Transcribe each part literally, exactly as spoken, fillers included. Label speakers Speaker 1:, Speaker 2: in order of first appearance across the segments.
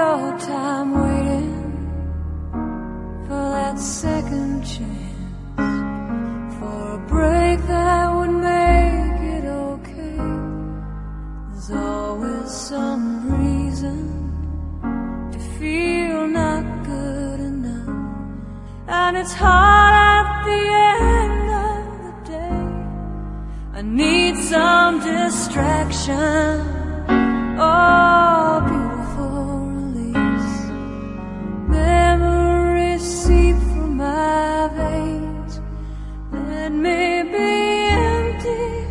Speaker 1: all time waiting for that second chance, for a break that would make it okay. There's always some reason to feel not good enough, and it's hard at the end of the day. I need some distraction, oh, beautiful release. Memories seep from my veins, let me be empty,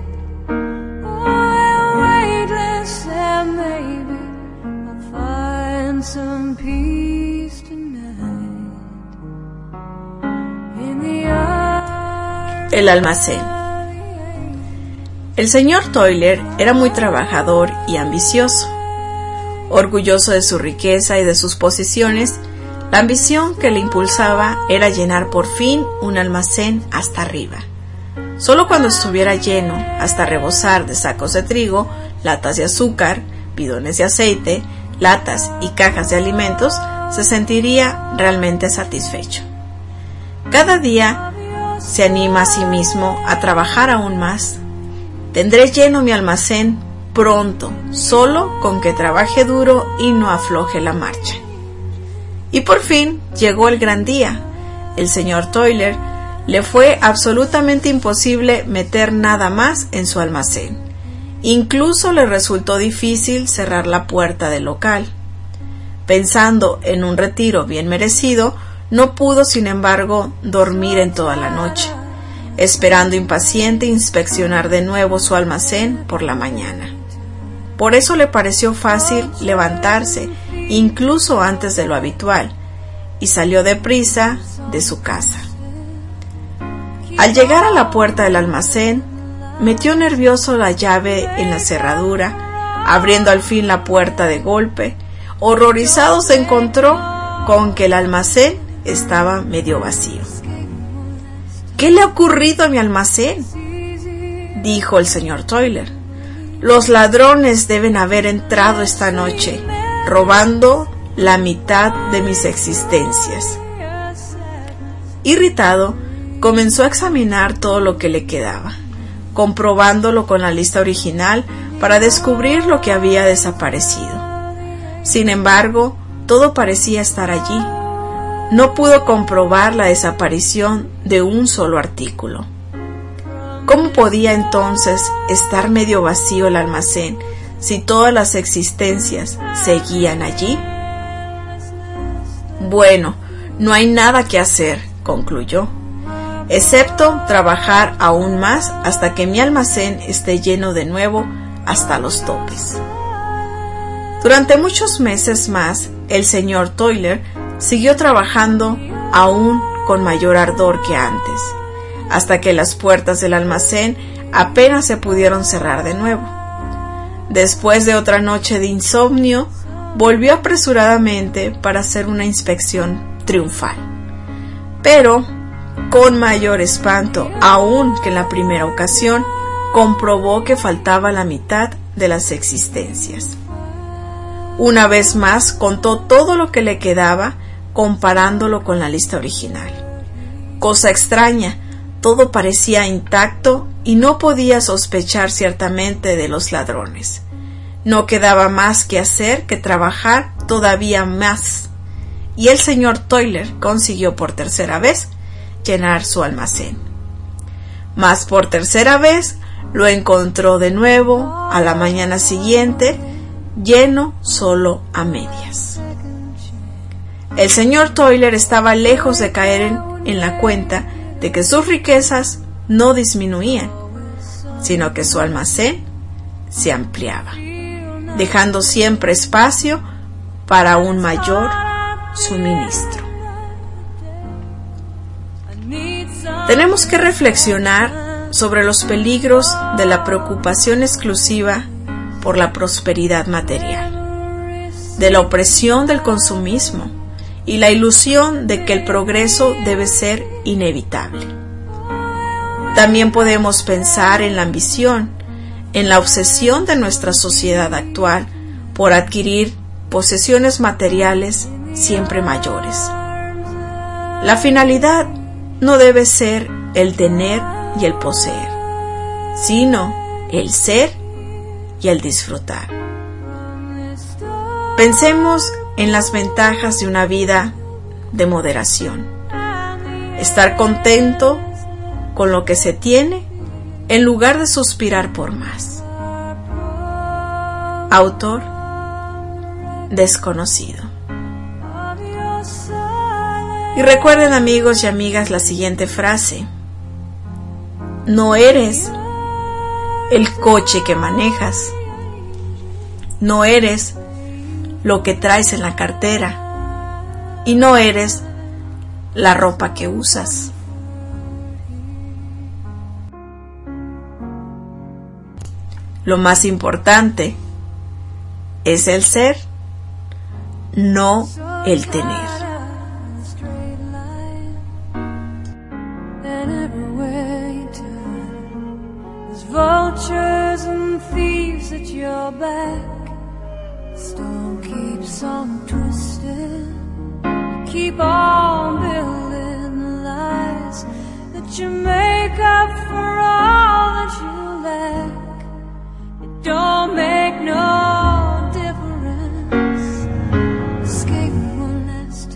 Speaker 1: oh, weightless, and maybe I'll find some peace tonight in the arms.
Speaker 2: El almacén. El señor Toiler era muy trabajador y ambicioso. Orgulloso de su riqueza y de sus posesiones, la ambición que le impulsaba era llenar por fin un almacén hasta arriba. Solo cuando estuviera lleno hasta rebosar de sacos de trigo, latas de azúcar, bidones de aceite, latas y cajas de alimentos, se sentiría realmente satisfecho. Cada día se anima a sí mismo a trabajar aún más. Tendré lleno mi almacén pronto, solo con que trabaje duro y no afloje la marcha. Y por fin llegó el gran día. El señor Toiler le fue absolutamente imposible meter nada más en su almacén. Incluso le resultó difícil cerrar la puerta del local. Pensando en un retiro bien merecido, no pudo, sin embargo, dormir en toda la noche, esperando impaciente inspeccionar de nuevo su almacén por la mañana. Por eso le pareció fácil levantarse, incluso antes de lo habitual, y salió deprisa de su casa. Al llegar a la puerta del almacén, metió nervioso la llave en la cerradura, abriendo al fin la puerta de golpe. Horrorizado se encontró con que el almacén estaba medio vacío. ¿Qué le ha ocurrido a mi almacén?, dijo el señor Toiler. Los ladrones deben haber entrado esta noche, robando la mitad de mis existencias. Irritado, comenzó a examinar todo lo que le quedaba, comprobándolo con la lista original para descubrir lo que había desaparecido. Sin embargo, todo parecía estar allí. No pudo comprobar la desaparición de un solo artículo. ¿Cómo podía entonces estar medio vacío el almacén si todas las existencias seguían allí? Bueno, no hay nada que hacer, concluyó, excepto trabajar aún más hasta que mi almacén esté lleno de nuevo hasta los topes. Durante muchos meses más, el señor Toiler siguió trabajando aún con mayor ardor que antes, hasta que las puertas del almacén apenas se pudieron cerrar de nuevo. Después de otra noche de insomnio, volvió apresuradamente para hacer una inspección triunfal. Pero, con mayor espanto aún que en la primera ocasión, comprobó que faltaba la mitad de las existencias. Una vez más contó todo lo que le quedaba, comparándolo con la lista original. Cosa extraña, todo parecía intacto y no podía sospechar ciertamente de los ladrones. No quedaba más que hacer que trabajar todavía más, y el señor Toiler consiguió por tercera vez llenar su almacén. Mas por tercera vez lo encontró de nuevo a la mañana siguiente, lleno solo a medias. El señor Toiler estaba lejos de caer en, en la cuenta de que sus riquezas no disminuían, sino que su almacén se ampliaba, dejando siempre espacio para un mayor suministro. Tenemos que reflexionar sobre los peligros de la preocupación exclusiva por la prosperidad material, de la opresión del consumismo y la ilusión de que el progreso debe ser inevitable. También podemos pensar en la ambición, en la obsesión de nuestra sociedad actual por adquirir posesiones materiales siempre mayores. La finalidad no debe ser el tener y el poseer, sino el ser y el disfrutar. Pensemos en las ventajas de una vida de moderación. Estar contento con lo que se tiene en lugar de suspirar por más. Autor desconocido. Y recuerden, amigos y amigas, la siguiente frase: no eres el coche que manejas, no eres lo que traes en la cartera y no eres la ropa que usas. Lo más importante es el ser, no el tener.
Speaker 1: Vultures and thieves at your back. Storm keeps on twisting. Keep on building the lies that you make up for